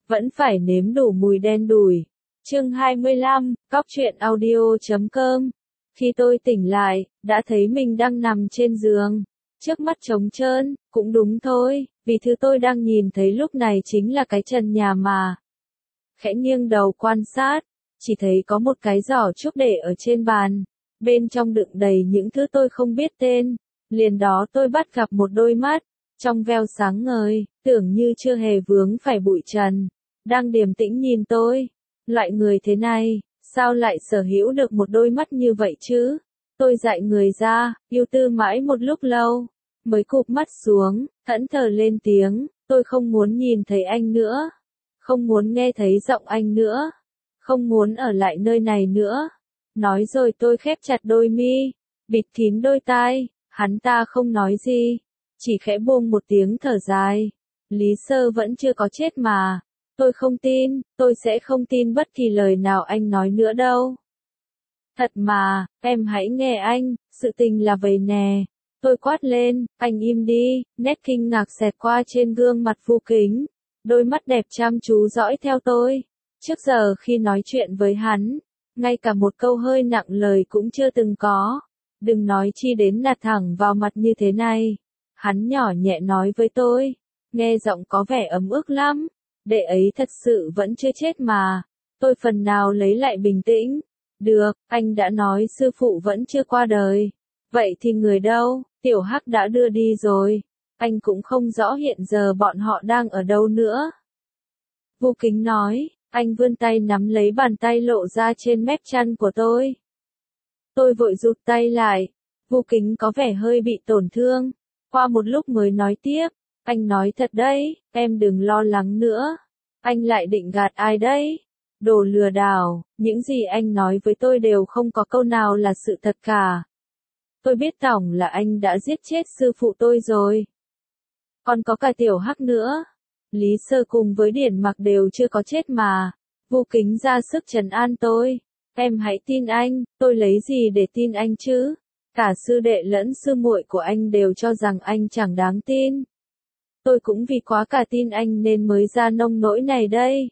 vẫn phải nếm đủ mùi đen đủi. Chương 25, Cóc truyện audio.com. Khi tôi tỉnh lại, đã thấy mình đang nằm trên giường, trước mắt trống trơn, cũng đúng thôi, vì thứ tôi đang nhìn thấy lúc này chính là cái trần nhà mà. Khẽ nghiêng đầu quan sát, chỉ thấy có một cái giỏ trúc để ở trên bàn, bên trong đựng đầy những thứ tôi không biết tên. Liền đó tôi bắt gặp một đôi mắt, trong veo sáng ngời, tưởng như chưa hề vướng phải bụi trần, đang điềm tĩnh nhìn tôi. Loại người thế này, sao lại sở hữu được một đôi mắt như vậy chứ? Tôi dại người ra, yêu tư mãi một lúc lâu, mới cụp mắt xuống, thẫn thờ lên tiếng, tôi không muốn nhìn thấy anh nữa, không muốn nghe thấy giọng anh nữa, không muốn ở lại nơi này nữa. Nói rồi tôi khép chặt đôi mi, bịt kín đôi tai, hắn ta không nói gì, chỉ khẽ buông một tiếng thở dài. Lý Sơ vẫn chưa có chết mà. Tôi không tin, tôi sẽ không tin bất kỳ lời nào anh nói nữa đâu. Thật mà, em hãy nghe anh, sự tình là vậy nè. Tôi quát lên, anh im đi, nét kinh ngạc xẹt qua trên gương mặt Vu Kính. Đôi mắt đẹp chăm chú dõi theo tôi. Trước giờ khi nói chuyện với hắn, ngay cả một câu hơi nặng lời cũng chưa từng có. Đừng nói chi đến nạt thẳng vào mặt như thế này. Hắn nhỏ nhẹ nói với tôi, nghe giọng có vẻ ấm ức lắm. Đệ ấy thật sự vẫn chưa chết mà. Tôi phần nào lấy lại bình tĩnh. Được, anh đã nói sư phụ vẫn chưa qua đời. Vậy thì người đâu? Tiểu Hắc đã đưa đi rồi. Anh cũng không rõ hiện giờ bọn họ đang ở đâu nữa. Vu Kính nói, anh vươn tay nắm lấy bàn tay lộ ra trên mép chăn của tôi. Tôi vội rụt tay lại. Vu Kính có vẻ hơi bị tổn thương. Qua một lúc mới nói tiếp. Anh nói thật đấy, em đừng lo lắng nữa. Anh lại định gạt ai đấy? Đồ lừa đảo, những gì anh nói với tôi đều không có câu nào là sự thật cả. Tôi biết tổng là anh đã giết chết sư phụ tôi rồi. Còn có cả Tiểu Hắc nữa. Lý Sơ cùng với Điển Mặc đều chưa có chết mà. Vu Kính ra sức trấn an tôi. Em hãy tin anh, tôi lấy gì để tin anh chứ? Cả sư đệ lẫn sư muội của anh đều cho rằng anh chẳng đáng tin. Tôi cũng vì quá cả tin anh nên mới ra nông nỗi này đây.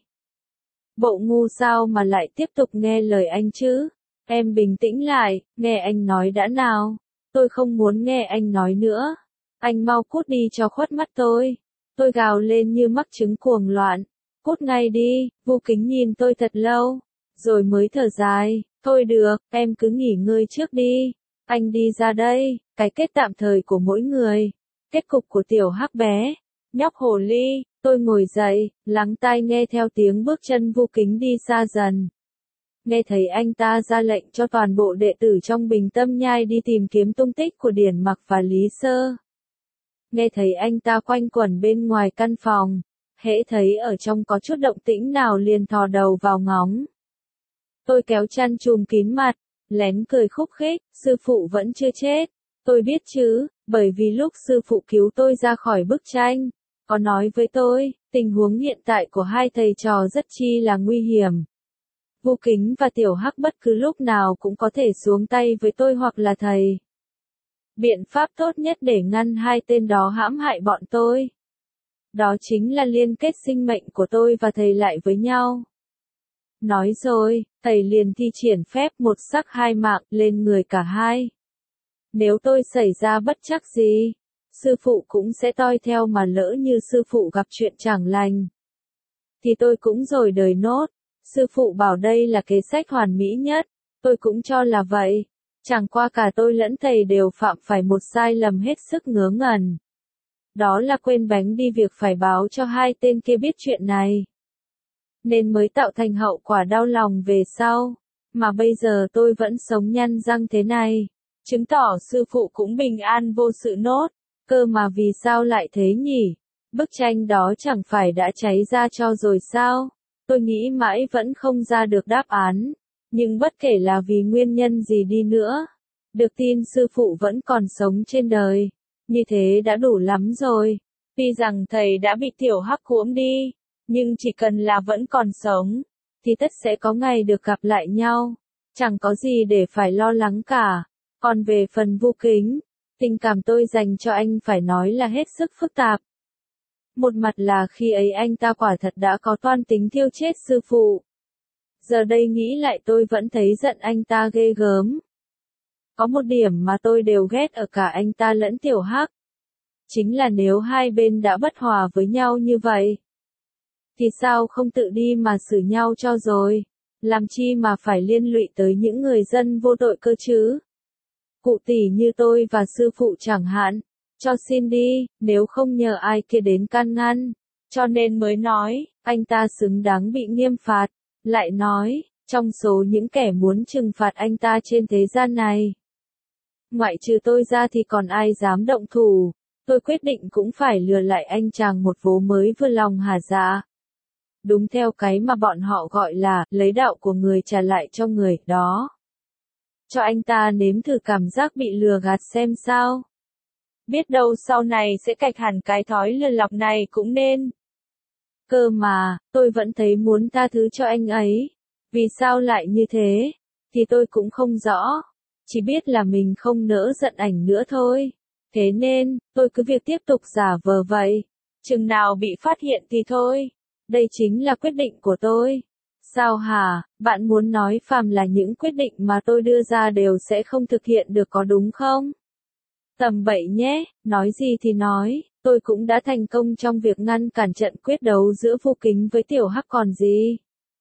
Bộ ngu sao mà lại tiếp tục nghe lời anh chứ? Em bình tĩnh lại, nghe anh nói đã nào. Tôi không muốn nghe anh nói nữa. Anh mau cút đi cho khuất mắt tôi. Tôi gào lên như mắc chứng cuồng loạn. Cút ngay đi. Vu Kính nhìn tôi thật lâu, rồi mới thở dài. Thôi được, em cứ nghỉ ngơi trước đi. Anh đi ra đây, cái kết tạm thời của mỗi người. Kết cục của Tiểu Hắc bé. Nhóc hồ ly, tôi ngồi dậy, lắng tai nghe theo tiếng bước chân Vu Kính đi xa dần. Nghe thấy anh ta ra lệnh cho toàn bộ đệ tử trong Bình Tâm Nhai đi tìm kiếm tung tích của Điển Mặc và Lý Sơ. Nghe thấy anh ta quanh quẩn bên ngoài căn phòng, hễ thấy ở trong có chút động tĩnh nào liền thò đầu vào ngóng. Tôi kéo chăn trùm kín mặt, lén cười khúc khích, sư phụ vẫn chưa chết. Tôi biết chứ, bởi vì lúc sư phụ cứu tôi ra khỏi bức tranh, có nói với tôi, tình huống hiện tại của hai thầy trò rất chi là nguy hiểm. Vu Kính và Tiểu Hắc bất cứ lúc nào cũng có thể xuống tay với tôi hoặc là thầy. Biện pháp tốt nhất để ngăn hai tên đó hãm hại bọn tôi, đó chính là liên kết sinh mệnh của tôi và thầy lại với nhau. Nói rồi, thầy liền thi triển phép một sắc hai mạng lên người cả hai. Nếu tôi xảy ra bất trắc gì, sư phụ cũng sẽ toi theo, mà lỡ như sư phụ gặp chuyện chẳng lành, thì tôi cũng rồi đời nốt. Sư phụ bảo đây là kế sách hoàn mỹ nhất, tôi cũng cho là vậy. Chẳng qua cả tôi lẫn thầy đều phạm phải một sai lầm hết sức ngớ ngẩn. Đó là quên bánh đi việc phải báo cho hai tên kia biết chuyện này. Nên mới tạo thành hậu quả đau lòng về sau. Mà bây giờ tôi vẫn sống nhăn răng thế này. Chứng tỏ sư phụ cũng bình an vô sự nốt. Cơ mà vì sao lại thế nhỉ? Bức tranh đó chẳng phải đã cháy ra cho rồi sao? Tôi nghĩ mãi vẫn không ra được đáp án. Nhưng bất kể là vì nguyên nhân gì đi nữa, được tin sư phụ vẫn còn sống trên đời, như thế đã đủ lắm rồi. Tuy rằng thầy đã bị Tiểu Hắc cuỗm đi, nhưng chỉ cần là vẫn còn sống, thì tất sẽ có ngày được gặp lại nhau. Chẳng có gì để phải lo lắng cả. Còn về phần Vu Kính, tình cảm tôi dành cho anh phải nói là hết sức phức tạp. Một mặt là khi ấy anh ta quả thật đã có toan tính thiêu chết sư phụ. Giờ đây nghĩ lại tôi vẫn thấy giận anh ta ghê gớm. Có một điểm mà tôi đều ghét ở cả anh ta lẫn Tiểu Hắc. Chính là nếu hai bên đã bất hòa với nhau như vậy, thì sao không tự đi mà xử nhau cho rồi? Làm chi mà phải liên lụy tới những người dân vô tội cơ chứ? Cụ tỷ như tôi và sư phụ chẳng hạn, cho xin đi, nếu không nhờ ai kia đến can ngăn. Cho nên mới nói, anh ta xứng đáng bị nghiêm phạt. Lại nói, trong số những kẻ muốn trừng phạt anh ta trên thế gian này, ngoại trừ tôi ra thì còn ai dám động thủ. Tôi quyết định cũng phải lừa lại anh chàng một vố mới vừa lòng hả dạ. Đúng theo cái mà bọn họ gọi là lấy đạo của người trả lại cho người đó. Cho anh ta nếm thử cảm giác bị lừa gạt xem sao. Biết đâu sau này sẽ cạch hẳn cái thói lừa lọc này cũng nên. Cơ mà, tôi vẫn thấy muốn tha thứ cho anh ấy. Vì sao lại như thế? Thì tôi cũng không rõ. Chỉ biết là mình không nỡ giận ảnh nữa thôi. Thế nên, tôi cứ việc tiếp tục giả vờ vậy. Chừng nào bị phát hiện thì thôi. Đây chính là quyết định của tôi. Sao hả, bạn muốn nói phàm là những quyết định mà tôi đưa ra đều sẽ không thực hiện được có đúng không? Tầm bậy nhé, nói gì thì nói, tôi cũng đã thành công trong việc ngăn cản trận quyết đấu giữa Vu Kính với Tiểu Hắc còn gì.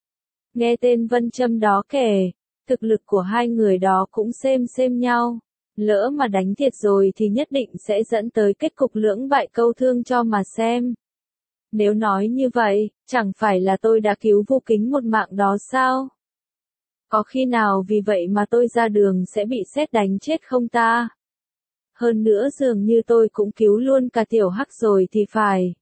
Nghe tên Vân Châm đó kể, thực lực của hai người đó cũng xem nhau. Lỡ mà đánh thiệt rồi thì nhất định sẽ dẫn tới kết cục lưỡng bại câu thương cho mà xem. Nếu nói như vậy, chẳng phải là tôi đã cứu Vu Kính một mạng đó sao? Có khi nào vì vậy mà tôi ra đường sẽ bị sét đánh chết không ta? Hơn nữa dường như tôi cũng cứu luôn cả Tiểu Hắc rồi thì phải.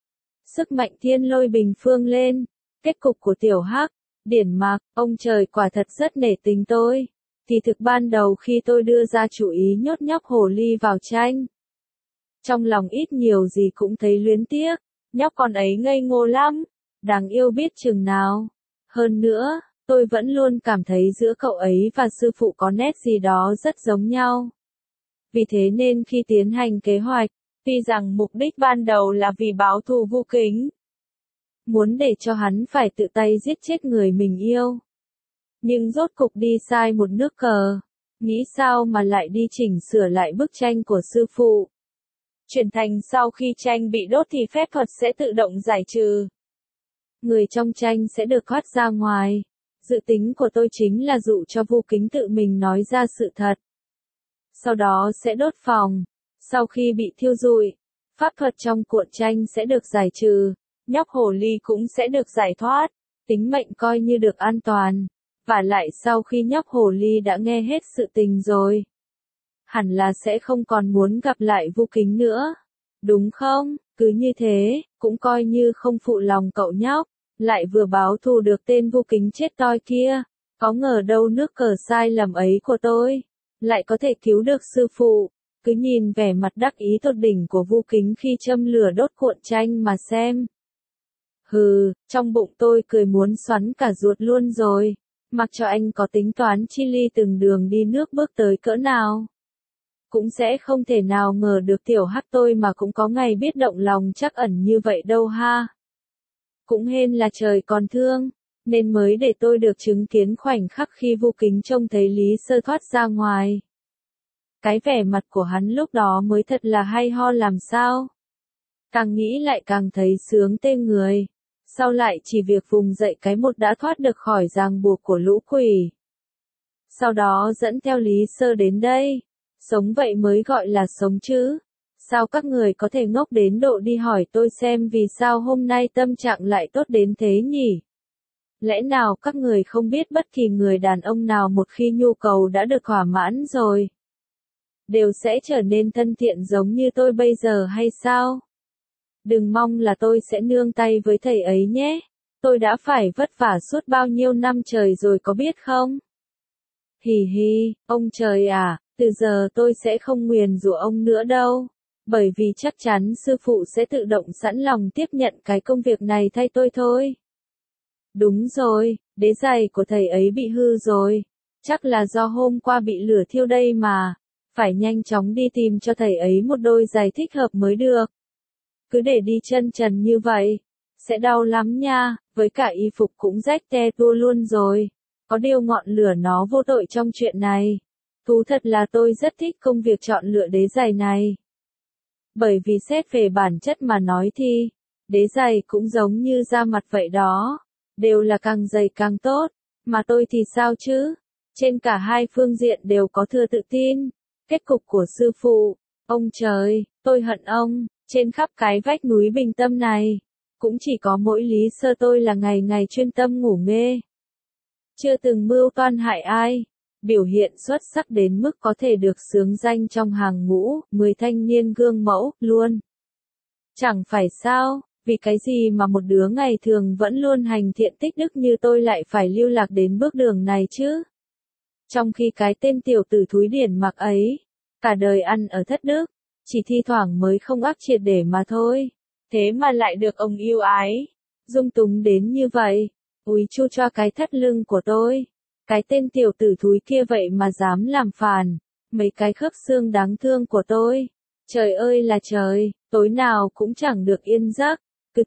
Sức mạnh thiên lôi bình phương lên. Kết cục của Tiểu Hắc, điển mạc, ông trời quả thật rất nể tình tôi. Thì thực ban đầu khi tôi đưa ra chủ ý nhốt nhóc hồ ly vào tranh, trong lòng ít nhiều gì cũng thấy luyến tiếc. Nhóc con ấy ngây ngô lắm, đáng yêu biết chừng nào. Hơn nữa, tôi vẫn luôn cảm thấy giữa cậu ấy và sư phụ có nét gì đó rất giống nhau. Vì thế nên khi tiến hành kế hoạch, tuy rằng mục đích ban đầu là vì báo thù Vu Kính, muốn để cho hắn phải tự tay giết chết người mình yêu. Nhưng rốt cục đi sai một nước cờ, nghĩ sao mà lại đi chỉnh sửa lại bức tranh của sư phụ. Chuyển thành sau khi tranh bị đốt thì phép thuật sẽ tự động giải trừ. Người trong tranh sẽ được thoát ra ngoài. Dự tính của tôi chính là dụ cho Vu Kính tự mình nói ra sự thật. Sau đó sẽ đốt phòng. Sau khi bị thiêu rụi, pháp thuật trong cuộn tranh sẽ được giải trừ. Nhóc hồ ly cũng sẽ được giải thoát. Tính mệnh coi như được an toàn. Và lại sau khi nhóc hồ ly đã nghe hết sự tình rồi, hẳn là sẽ không còn muốn gặp lại Vu Kính nữa. Đúng không? Cứ như thế, cũng coi như không phụ lòng cậu nhóc. Lại vừa báo thù được tên Vu Kính chết toi kia. Có ngờ đâu nước cờ sai lầm ấy của tôi lại có thể cứu được sư phụ. Cứ nhìn vẻ mặt đắc ý tột đỉnh của Vu Kính khi châm lửa đốt cuộn tranh mà xem. Hừ, trong bụng tôi cười muốn xoắn cả ruột luôn rồi. Mặc cho anh có tính toán chi ly từng đường đi nước bước tới cỡ nào, cũng sẽ không thể nào ngờ được Tiểu Hắc tôi mà cũng có ngày biết động lòng trắc ẩn như vậy đâu ha. Cũng hên là trời còn thương, nên mới để tôi được chứng kiến khoảnh khắc khi Vu Kính trông thấy Lý Sơ thoát ra ngoài. Cái vẻ mặt của hắn lúc đó mới thật là hay ho làm sao. Càng nghĩ lại càng thấy sướng tê người. Sau lại chỉ việc vùng dậy cái một đã thoát được khỏi ràng buộc của lũ quỷ. Sau đó dẫn theo Lý Sơ đến đây. Sống vậy mới gọi là sống chứ. Sao các người có thể ngốc đến độ đi hỏi tôi xem vì sao hôm nay tâm trạng lại tốt đến thế nhỉ? Lẽ nào các người không biết bất kỳ người đàn ông nào một khi nhu cầu đã được thỏa mãn rồi, đều sẽ trở nên thân thiện giống như tôi bây giờ hay sao? Đừng mong là tôi sẽ nương tay với thầy ấy nhé. Tôi đã phải vất vả suốt bao nhiêu năm trời rồi có biết không? Hì hì, ông trời à, từ giờ tôi sẽ không nguyền rủa ông nữa đâu. Bởi vì chắc chắn sư phụ sẽ tự động sẵn lòng tiếp nhận cái công việc này thay tôi thôi. Đúng rồi, đế giày của thầy ấy bị hư rồi. Chắc là do hôm qua bị lửa thiêu đây mà. Phải nhanh chóng đi tìm cho thầy ấy một đôi giày thích hợp mới được. Cứ để đi chân trần như vậy, sẽ đau lắm nha, với cả y phục cũng rách te tua luôn rồi. Có điều ngọn lửa nó vô tội trong chuyện này. Thú thật là tôi rất thích công việc chọn lựa đế giày này. Bởi vì xét về bản chất mà nói thì, đế giày cũng giống như da mặt vậy đó. Đều là càng dày càng tốt. Mà tôi thì sao chứ? Trên cả hai phương diện đều có thừa tự tin. Kết cục của sư phụ, ông trời, tôi hận ông, trên khắp cái vách núi Bình Tâm này. Cũng chỉ có mỗi Lý Sơ tôi là ngày ngày chuyên tâm ngủ nghê. Chưa từng mưu toan hại ai. Biểu hiện xuất sắc đến mức có thể được xướng danh trong hàng ngũ, 10 thanh niên gương mẫu, luôn. Chẳng phải sao, vì cái gì mà một đứa ngày thường vẫn luôn hành thiện tích đức như tôi lại phải lưu lạc đến bước đường này chứ? Trong khi cái tên tiểu tử thúi điển mặc ấy, cả đời ăn ở thất đức, chỉ thi thoảng mới không ác triệt để mà thôi. Thế mà lại được ông yêu ái, dung túng đến như vậy, úi chu cho cái thắt lưng của tôi. Cái tên tiểu tử thúi kia vậy mà dám làm phản, mấy cái khớp xương đáng thương của tôi. Trời ơi là trời, tối nào cũng chẳng được yên giấc, cứ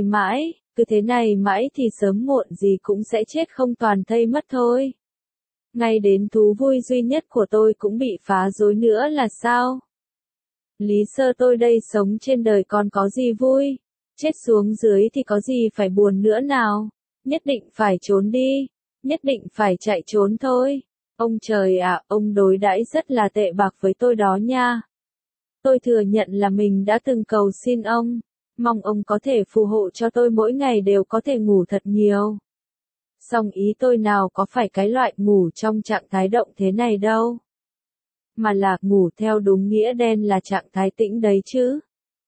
thế này mãi thì sớm muộn gì cũng sẽ chết không toàn thây mất thôi. Ngay đến thú vui duy nhất của tôi cũng bị phá rối nữa là sao? Lý Sơ tôi đây sống trên đời còn có gì vui? Chết xuống dưới thì có gì phải buồn nữa nào? Nhất định phải trốn đi. Nhất định phải chạy trốn thôi. Ông trời ạ, ông đối đãi rất là tệ bạc với tôi đó nha. Tôi thừa nhận là mình đã từng cầu xin ông, mong ông có thể phù hộ cho tôi mỗi ngày đều có thể ngủ thật nhiều. Song ý tôi nào có phải cái loại ngủ trong trạng thái động thế này đâu. Mà là ngủ theo đúng nghĩa đen là trạng thái tĩnh đấy chứ.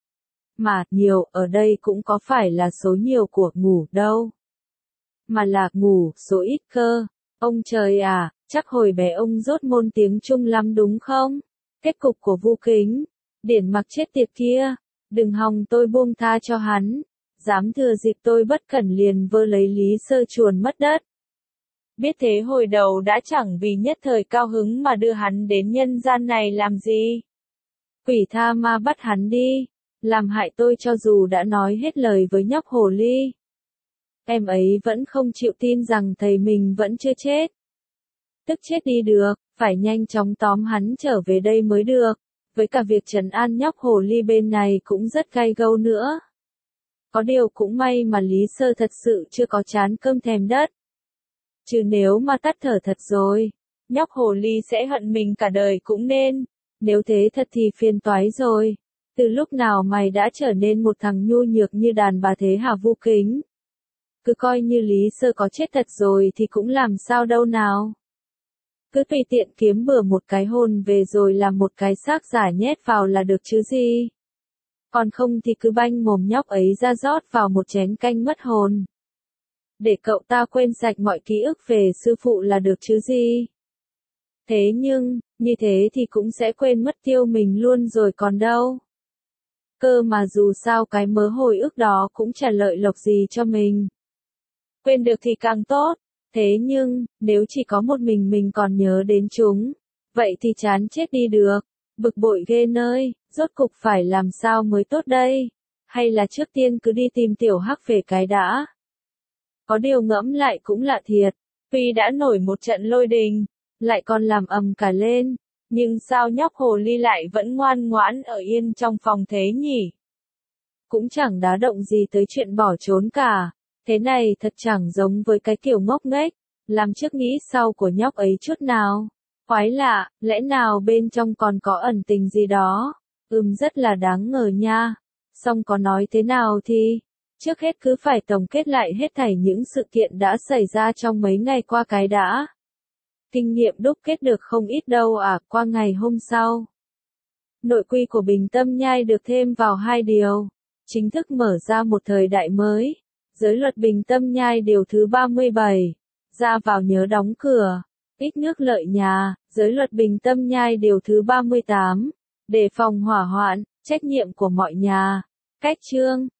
Mà nhiều ở đây cũng có phải là số nhiều của ngủ đâu. Mà là ngủ số ít cơ. Ông trời à, chắc hồi bé ông dốt môn tiếng Trung lắm đúng không? Kết cục của Vu Kính, điển mặc chết tiệt kia, đừng hòng tôi buông tha cho hắn, dám thừa dịp tôi bất cẩn liền vơ lấy Lý Sơ chuồn mất đất. Biết thế hồi đầu đã chẳng vì nhất thời cao hứng mà đưa hắn đến nhân gian này làm gì. Quỷ tha ma bắt hắn đi, làm hại tôi cho dù đã nói hết lời với nhóc hồ ly. Em ấy vẫn không chịu tin rằng thầy mình vẫn chưa chết. Tức chết đi được, phải nhanh chóng tóm hắn trở về đây mới được. Với cả việc trấn an nhóc hồ ly bên này cũng rất gay gâu nữa. Có điều cũng may mà Lý Sơ thật sự chưa có chán cơm thèm đất. Chứ nếu mà tắt thở thật rồi, nhóc hồ ly sẽ hận mình cả đời cũng nên. Nếu thế thật thì phiền toái rồi. Từ lúc nào mày đã trở nên một thằng nhu nhược như đàn bà thế hả Vu Kính? Cứ coi như Lý Sơ có chết thật rồi thì cũng làm sao đâu nào. Cứ tùy tiện kiếm bừa một cái hồn về rồi làm một cái xác giả nhét vào là được chứ gì. Còn không thì cứ banh mồm nhóc ấy ra rót vào một chén canh mất hồn. Để cậu ta quên sạch mọi ký ức về sư phụ là được chứ gì. Thế nhưng, như thế thì cũng sẽ quên mất tiêu mình luôn rồi còn đâu. Cơ mà dù sao cái mớ hồi ức đó cũng chả lợi lộc gì cho mình. Quên được thì càng tốt. Thế nhưng, nếu chỉ có một mình còn nhớ đến chúng, vậy thì chán chết đi được. Bực bội ghê nơi, rốt cục phải làm sao mới tốt đây? Hay là trước tiên cứ đi tìm tiểu hắc về cái đã? Có điều ngẫm lại cũng lạ thiệt, tuy đã nổi một trận lôi đình, lại còn làm ầm cả lên, nhưng sao nhóc hồ ly lại vẫn ngoan ngoãn ở yên trong phòng thế nhỉ? Cũng chẳng đá động gì tới chuyện bỏ trốn cả. Thế này thật chẳng giống với cái kiểu ngốc nghếch, làm trước nghĩ sau của nhóc ấy chút nào. Quái lạ, lẽ nào bên trong còn có ẩn tình gì đó? Rất là đáng ngờ nha. Song có nói thế nào thì, trước hết cứ phải tổng kết lại hết thảy những sự kiện đã xảy ra trong mấy ngày qua cái đã. Kinh nghiệm đúc kết được không ít đâu qua ngày hôm sau. Nội quy của Bình Tâm Nhai được thêm vào 2 điều, chính thức mở ra một thời đại mới. Giới luật Bình Tâm Nhai điều thứ 37, ra vào nhớ đóng cửa, ít nước lợi nhà. Giới luật Bình Tâm Nhai điều thứ 38, đề phòng hỏa hoạn, trách nhiệm của mọi nhà. Cách chương